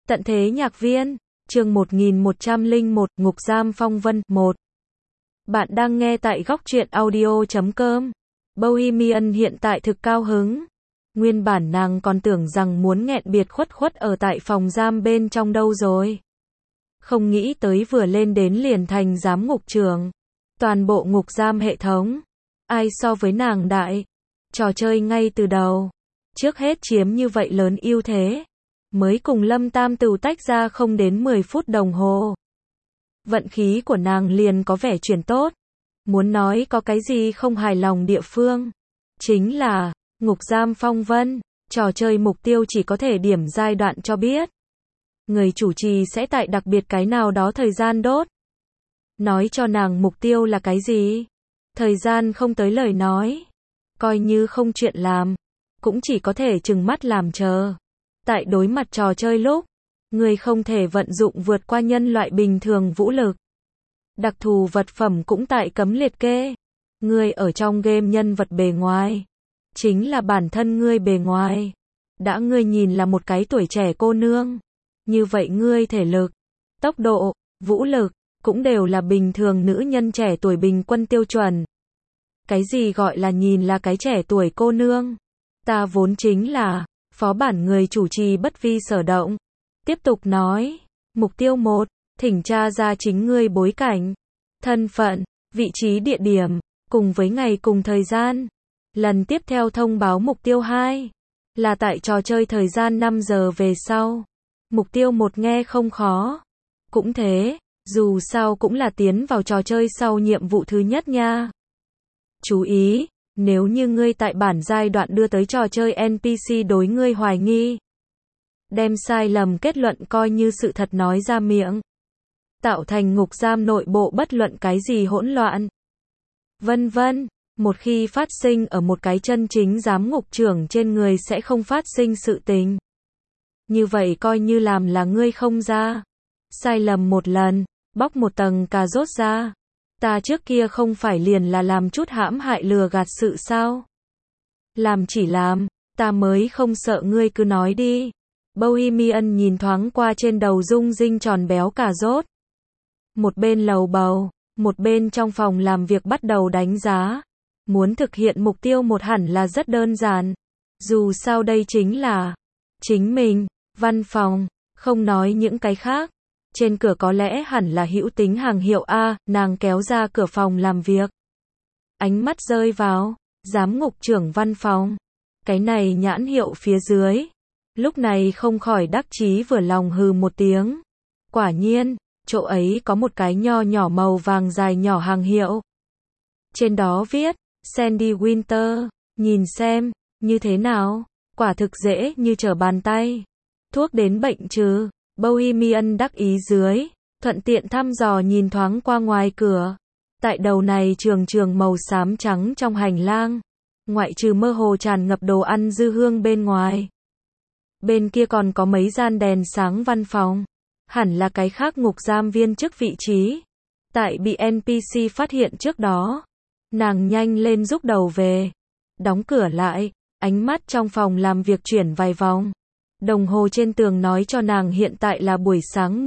Tận thế nhạc viên, chương 1101, Ngục giam phong vân, 1. Bạn đang nghe tại góc truyện audio.com. Bohemian hiện tại thực cao hứng. Nguyên bản nàng còn tưởng rằng muốn nghẹn biệt khuất khuất ở tại phòng giam bên trong đâu rồi. Không nghĩ tới vừa lên đến liền thành giám ngục trưởng. Toàn bộ ngục giam hệ thống. Ai so với nàng đại. Trò chơi ngay từ đầu. Trước hết chiếm như vậy lớn ưu thế. Mới cùng Lâm Tam Tửu tách ra không đến 10 phút đồng hồ. Vận khí của nàng liền có vẻ chuyển tốt. Muốn nói có cái gì không hài lòng địa phương. Chính là, ngục giam phong vân, trò chơi mục tiêu chỉ có thể điểm giai đoạn cho biết. Người chủ trì sẽ tại đặc biệt cái nào đó thời gian đốt. Nói cho nàng mục tiêu là cái gì. Thời gian không tới lời nói. Coi như không chuyện làm. Cũng chỉ có thể trừng mắt làm chờ. Tại đối mặt trò chơi lúc, người không thể vận dụng vượt qua nhân loại bình thường vũ lực. Đặc thù vật phẩm cũng tại cấm liệt kê. Người ở trong game nhân vật bề ngoài. Chính là bản thân ngươi bề ngoài. Đã ngươi nhìn là một cái tuổi trẻ cô nương. Như vậy ngươi thể lực, tốc độ, vũ lực, cũng đều là bình thường nữ nhân trẻ tuổi bình quân tiêu chuẩn. Cái gì gọi là nhìn là cái trẻ tuổi cô nương? Ta vốn chính là phó bản người chủ trì bất vi sở động. Tiếp tục nói, mục tiêu 1, thỉnh tra ra chính ngươi bối cảnh, thân phận, vị trí địa điểm, cùng với ngày cùng thời gian. Lần tiếp theo thông báo mục tiêu 2, là tại trò chơi thời gian 5 giờ về sau. Mục tiêu 1 nghe không khó. Cũng thế, dù sao cũng là tiến vào trò chơi sau nhiệm vụ thứ nhất nha. Chú ý, nếu như ngươi tại bản giai đoạn đưa tới trò chơi NPC đối ngươi hoài nghi, đem sai lầm kết luận coi như sự thật nói ra miệng, tạo thành ngục giam nội bộ bất luận cái gì hỗn loạn, vân vân. Một khi phát sinh ở một cái chân chính giám ngục trưởng trên người sẽ không phát sinh sự tình. Như vậy coi như làm là ngươi không ra. Sai lầm một lần, bóc một tầng cà rốt ra. Ta trước kia không phải liền là làm chút hãm hại lừa gạt sự sao? Làm chỉ làm, ta mới không sợ ngươi cứ nói đi. Bohemian nhìn thoáng qua trên đầu rung rinh tròn béo cà rốt. Một bên lầu bầu, một bên trong phòng làm việc bắt đầu đánh giá. Muốn thực hiện mục tiêu 1 hẳn là rất đơn giản. Dù sao đây chính là chính mình, văn phòng, không nói những cái khác. Trên cửa có lẽ hẳn là hữu tính hàng hiệu A, nàng kéo ra cửa phòng làm việc. Ánh mắt rơi vào, giám ngục trưởng văn phòng. Cái này nhãn hiệu phía dưới. Lúc này không khỏi đắc chí vừa lòng hừ một tiếng. Quả nhiên, chỗ ấy có một cái nho nhỏ màu vàng dài nhỏ hàng hiệu. Trên đó viết, Sandy Winter, nhìn xem, như thế nào? Quả thực dễ như trở bàn tay. Thuốc đến bệnh trừ. Bohemian đắc ý dưới, thuận tiện thăm dò nhìn thoáng qua ngoài cửa. Tại đầu này trường màu xám trắng trong hành lang, ngoại trừ mơ hồ tràn ngập đồ ăn dư hương bên ngoài. Bên kia còn có mấy gian đèn sáng văn phòng, hẳn là cái khác ngục giam viên chức vị trí. Tại bị NPC phát hiện trước đó, nàng nhanh lên rút đầu về, đóng cửa lại, ánh mắt trong phòng làm việc chuyển vài vòng. Đồng hồ trên tường nói cho nàng hiện tại là buổi sáng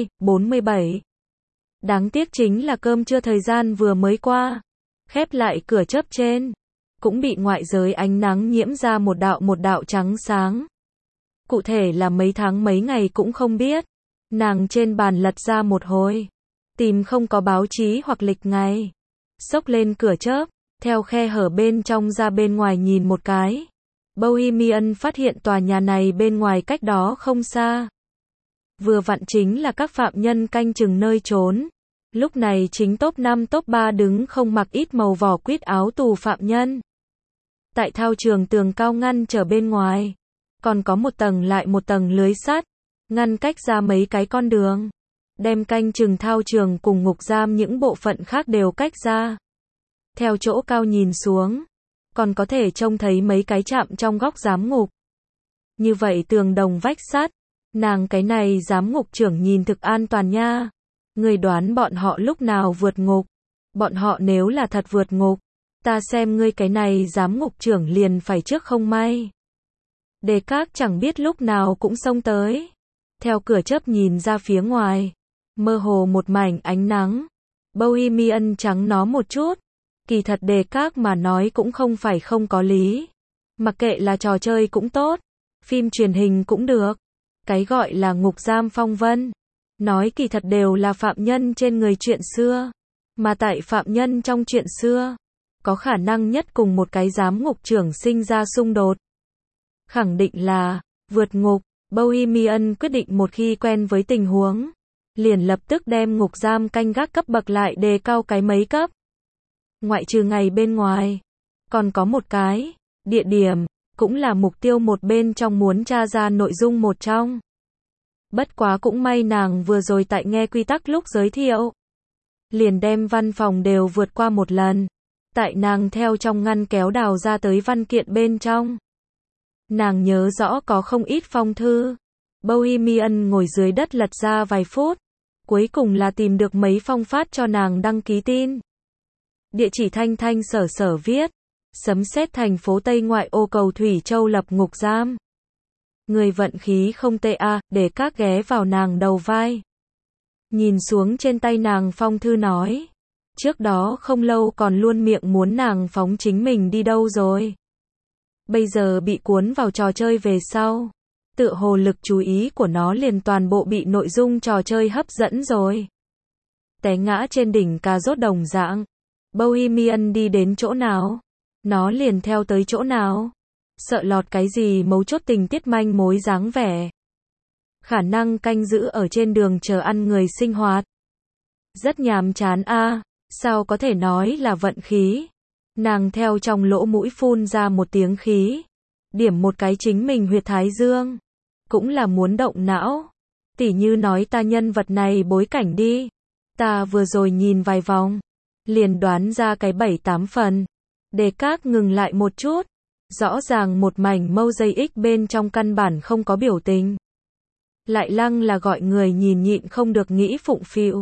12:47. Đáng tiếc chính là cơm trưa thời gian vừa mới qua. Khép lại cửa chớp trên, cũng bị ngoại giới ánh nắng nhiễm ra một đạo trắng sáng. Cụ thể là mấy tháng mấy ngày cũng không biết. Nàng trên bàn lật ra một hồi, tìm không có báo chí hoặc lịch ngày. Xốc lên cửa chớp, theo khe hở bên trong ra bên ngoài nhìn một cái. Bohemian phát hiện tòa nhà này bên ngoài cách đó không xa. Vừa vặn chính là các phạm nhân canh chừng nơi trốn. Lúc này chính top 5 top 3 đứng không mặc ít màu vỏ quýt áo tù phạm nhân. Tại thao trường tường cao ngăn trở bên ngoài. Còn có một tầng lại một tầng lưới sắt. Ngăn cách ra mấy cái con đường. Đem canh chừng thao trường cùng ngục giam những bộ phận khác đều cách ra. Theo chỗ cao nhìn xuống. Còn có thể trông thấy mấy cái chạm trong góc giám ngục. Như vậy tường đồng vách sắt. Nàng cái này giám ngục trưởng nhìn thực an toàn nha. Người đoán bọn họ lúc nào vượt ngục. Bọn họ nếu là thật vượt ngục. Ta xem ngươi cái này giám ngục trưởng liền phải trước không may. Đề các chẳng biết lúc nào cũng xông tới. Theo cửa chớp nhìn ra phía ngoài, mơ hồ một mảnh ánh nắng. Bohemian trắng nó một chút. Kỳ thật đề các mà nói cũng không phải không có lý. Mặc kệ là trò chơi cũng tốt, phim truyền hình cũng được. Cái gọi là ngục giam phong vân, nói kỳ thật đều là phạm nhân trên người chuyện xưa. Mà tại phạm nhân trong chuyện xưa, có khả năng nhất cùng một cái giám ngục trưởng sinh ra xung đột. Khẳng định là, vượt ngục. Bohemian quyết định một khi quen với tình huống, liền lập tức đem ngục giam canh gác cấp bậc lại đề cao cái mấy cấp. Ngoại trừ ngày bên ngoài, còn có một cái, địa điểm, cũng là mục tiêu một bên trong muốn tra ra nội dung một trong. Bất quá cũng may nàng vừa rồi tại nghe quy tắc lúc giới thiệu, liền đem văn phòng đều vượt qua một lần. Tại nàng theo trong ngăn kéo đào ra tới văn kiện bên trong, nàng nhớ rõ có không ít phong thư. Bohemian ngồi dưới đất lật ra vài phút, cuối cùng là tìm được mấy phong phát cho nàng đăng ký tin. Địa chỉ thanh thanh sở sở viết, sấm sét thành phố Tây ngoại ô cầu Thủy Châu lập ngục giam. Người vận khí không tệ à, để các ghé vào nàng đầu vai. Nhìn xuống trên tay nàng phong thư nói, trước đó không lâu còn luôn miệng muốn nàng phóng chính mình đi đâu rồi. Bây giờ bị cuốn vào trò chơi về sau, tựa hồ lực chú ý của nó liền toàn bộ bị nội dung trò chơi hấp dẫn rồi. Té ngã trên đỉnh cà rốt đồng dạng. Bohemian đi đến chỗ nào, nó liền theo tới chỗ nào. Sợ lọt cái gì mấu chốt tình tiết manh mối dáng vẻ. Khả năng canh giữ ở trên đường chờ ăn người sinh hoạt. Rất nhàm chán a, sao có thể nói là vận khí. Nàng theo trong lỗ mũi phun ra một tiếng khí. Điểm một cái chính mình huyệt thái dương. Cũng là muốn động não. Tỉ như nói ta nhân vật này bối cảnh đi. Ta vừa rồi nhìn vài vòng, liền đoán ra cái 7-8 phần. Đề các ngừng lại một chút. Rõ ràng một mảnh mâu dây ích bên trong căn bản không có biểu tình. Lại lăng là gọi người nhìn nhịn không được nghĩ phụng phịu.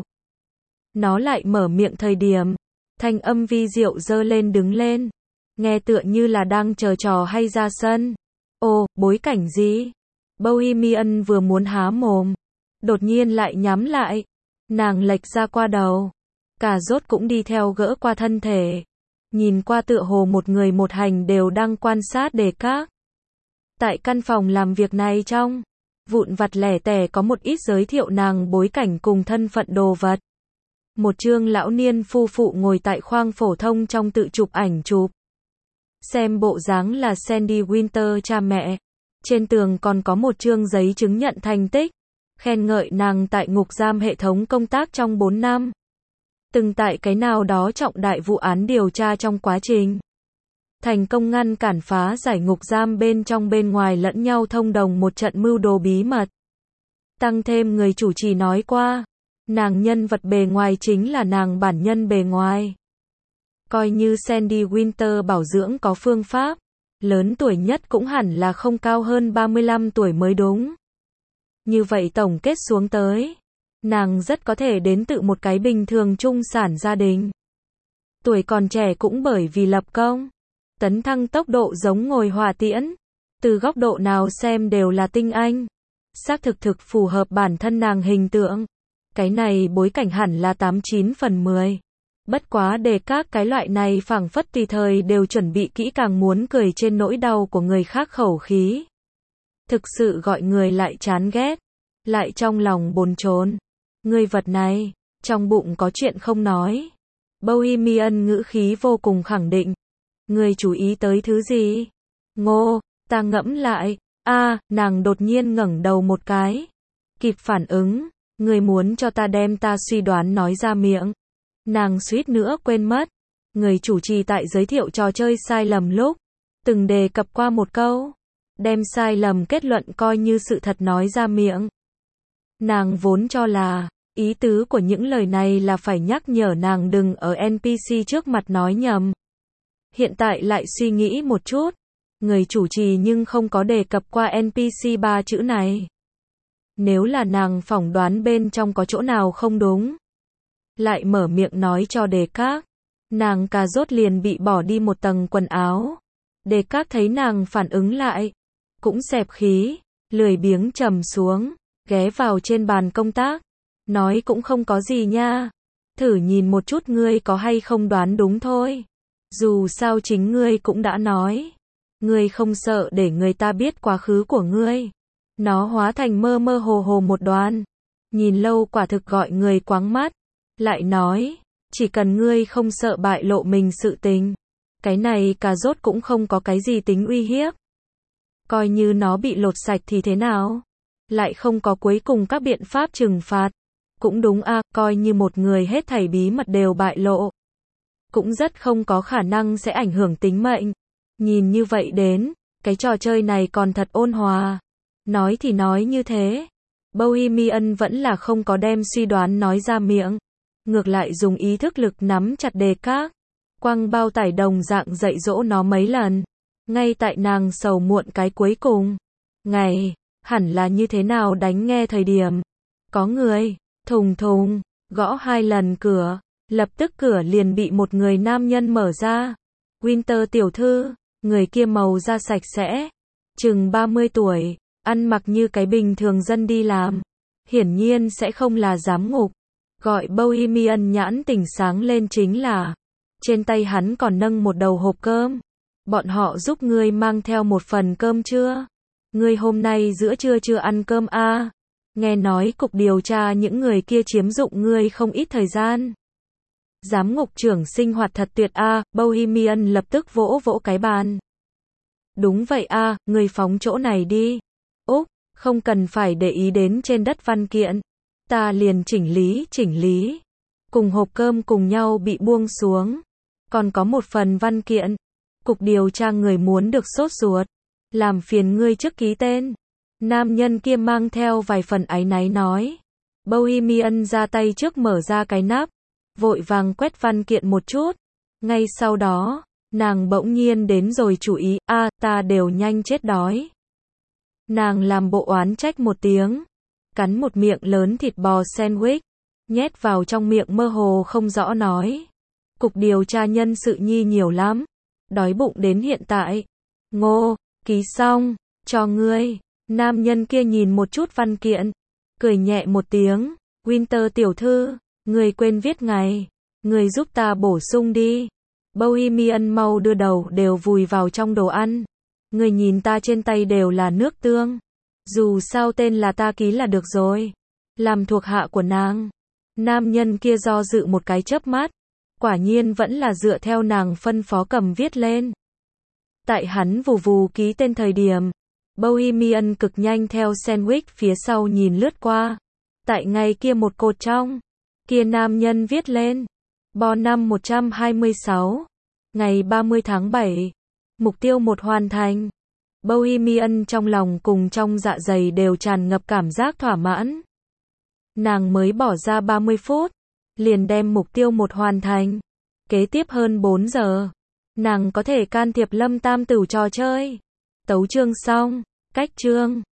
Nó lại mở miệng thời điểm, thanh âm vi diệu dơ lên đứng lên. Nghe tựa như là đang chờ trò hay ra sân. Ồ, bối cảnh gì? Bohemian vừa muốn há mồm, đột nhiên lại nhắm lại. Nàng lệch ra qua đầu. Cà rốt cũng đi theo gỡ qua thân thể. Nhìn qua tựa hồ một người một hành đều đang quan sát đề các. Tại căn phòng làm việc này trong, vụn vặt lẻ tẻ có một ít giới thiệu nàng bối cảnh cùng thân phận đồ vật. Một chương lão niên phu phụ ngồi tại khoang phổ thông trong tự chụp ảnh chụp. Xem bộ dáng là Sandy Winter cha mẹ. Trên tường còn có một chương giấy chứng nhận thành tích, khen ngợi nàng tại ngục giam hệ thống công tác trong 4 năm. Từng tại cái nào đó trọng đại vụ án điều tra trong quá trình. Thành công ngăn cản phá giải ngục giam bên trong bên ngoài lẫn nhau thông đồng một trận mưu đồ bí mật. Tăng thêm người chủ trì nói qua, nàng nhân vật bề ngoài chính là nàng bản nhân bề ngoài. Coi như Sandy Winter bảo dưỡng có phương pháp, lớn tuổi nhất cũng hẳn là không cao hơn 35 tuổi mới đúng. Như vậy tổng kết xuống tới, nàng rất có thể đến từ một cái bình thường trung sản gia đình. Tuổi còn trẻ cũng bởi vì lập công, tấn thăng tốc độ giống ngồi hỏa tiễn. Từ góc độ nào xem đều là tinh anh. Xác thực phù hợp bản thân nàng hình tượng. Cái này bối cảnh hẳn là 89 phần 10. Bất quá để các cái loại này phảng phất tùy thời đều chuẩn bị kỹ càng muốn cười trên nỗi đau của người khác khẩu khí. Thực sự gọi người lại chán ghét, lại trong lòng bồn chồn. Người vật này, trong bụng có chuyện không nói. Bohemian ngữ khí vô cùng khẳng định. Người chú ý tới thứ gì? Ngô, ta ngẫm lại. Nàng đột nhiên ngẩng đầu một cái. Kịp phản ứng, người muốn cho ta đem ta suy đoán nói ra miệng. Nàng suýt nữa quên mất. Người chủ trì tại giới thiệu trò chơi sai lầm lúc, từng đề cập qua một câu. Đem sai lầm kết luận coi như sự thật nói ra miệng. Nàng vốn cho là, ý tứ của những lời này là phải nhắc nhở nàng đừng ở NPC trước mặt nói nhầm. Hiện tại lại suy nghĩ một chút. Người chủ trì nhưng không có đề cập qua NPC 3 chữ này. Nếu là nàng phỏng đoán bên trong có chỗ nào không đúng, lại mở miệng nói cho đề các, nàng cà rốt liền bị bỏ đi một tầng quần áo. Đề các thấy nàng phản ứng lại, cũng xẹp khí, lười biếng trầm xuống. ghé vào trên bàn công tác, nói cũng không có gì nha. Thử nhìn một chút ngươi có hay không đoán đúng thôi. Dù sao chính ngươi cũng đã nói. Ngươi không sợ để người ta biết quá khứ của ngươi. Nó hóa thành mơ mơ hồ hồ một đoạn. Nhìn lâu quả thực gọi người quáng mắt. Lại nói, chỉ cần ngươi không sợ bại lộ mình sự tình. Cái này cà rốt cũng không có cái gì tính uy hiếp. Coi như nó bị lột sạch thì thế nào? Lại không có cuối cùng các biện pháp trừng phạt. Cũng đúng a, coi như một người hết thảy bí mật đều bại lộ. Cũng rất không có khả năng sẽ ảnh hưởng tính mệnh. Nhìn như vậy đến, cái trò chơi này còn thật ôn hòa. Nói thì nói như thế. Bohemian vẫn là không có đem suy đoán nói ra miệng. Ngược lại dùng ý thức lực nắm chặt đề các. Quăng bao tải đồng dạng dạy dỗ nó mấy lần. Ngay tại nàng sầu muộn cái cuối cùng. Ngày, hẳn là như thế nào đánh nghe thời điểm. Có người, thùng thùng, gõ 2 lần cửa. Lập tức cửa liền bị một người nam nhân mở ra. Winter tiểu thư, người kia màu da sạch sẽ. Chừng 30 tuổi, ăn mặc như cái bình thường dân đi làm. Hiển nhiên sẽ không là giám ngục. Gọi Bohemian nhãn tỉnh sáng lên chính là. Trên tay hắn còn nâng một đầu hộp cơm. Bọn họ giúp ngươi mang theo một phần cơm chưa? Ngươi hôm nay giữa trưa chưa ăn cơm a? Nghe nói cục điều tra những người kia chiếm dụng ngươi không ít thời gian. Giám ngục trưởng sinh hoạt thật tuyệt a, Bohemian lập tức vỗ vỗ cái bàn. Đúng vậy a, ngươi phóng chỗ này đi. Úc, không cần phải để ý đến trên đất văn kiện. Ta liền chỉnh lý. Cùng hộp cơm cùng nhau bị buông xuống. Còn có một phần văn kiện. Cục điều tra người muốn được sốt ruột. Làm phiền ngươi trước ký tên. Nam nhân kia mang theo vài phần áy náy nói. Bohemian ra tay trước mở ra cái nắp. Vội vàng quét văn kiện một chút. Ngay sau đó, nàng bỗng nhiên đến rồi chú ý, ta đều nhanh chết đói. Nàng làm bộ oán trách một tiếng. Cắn một miệng lớn thịt bò sandwich. Nhét vào trong miệng mơ hồ không rõ nói. Cục điều tra nhân sự nhi nhiều lắm. Đói bụng đến hiện tại. Ngô, ký xong, cho ngươi. Nam nhân kia nhìn một chút văn kiện. Cười nhẹ một tiếng. Winter tiểu thư, ngươi quên viết ngày. Ngươi giúp ta bổ sung đi. Bohemian mau đưa đầu đều vùi vào trong đồ ăn. Ngươi nhìn ta trên tay đều là nước tương. Dù sao tên là ta ký là được rồi. Làm thuộc hạ của nàng. Nam nhân kia do dự một cái chớp mắt. Quả nhiên vẫn là dựa theo nàng phân phó cầm viết lên. Tại hắn vù vù ký tên thời điểm. Bohemian cực nhanh theo sandwich phía sau nhìn lướt qua. Tại ngay kia một cột trong. Kia nam nhân viết lên. Bo năm 126. Ngày 30 tháng 7. Mục tiêu 1 hoàn thành. Bohemian trong lòng cùng trong dạ dày đều tràn ngập cảm giác thỏa mãn. Nàng mới bỏ ra 30 phút. Liền đem mục tiêu 1 hoàn thành. Kế tiếp hơn 4 giờ. Nàng có thể can thiệp Lâm Tam Tửu trò chơi. Tấu chương xong. Cách chương.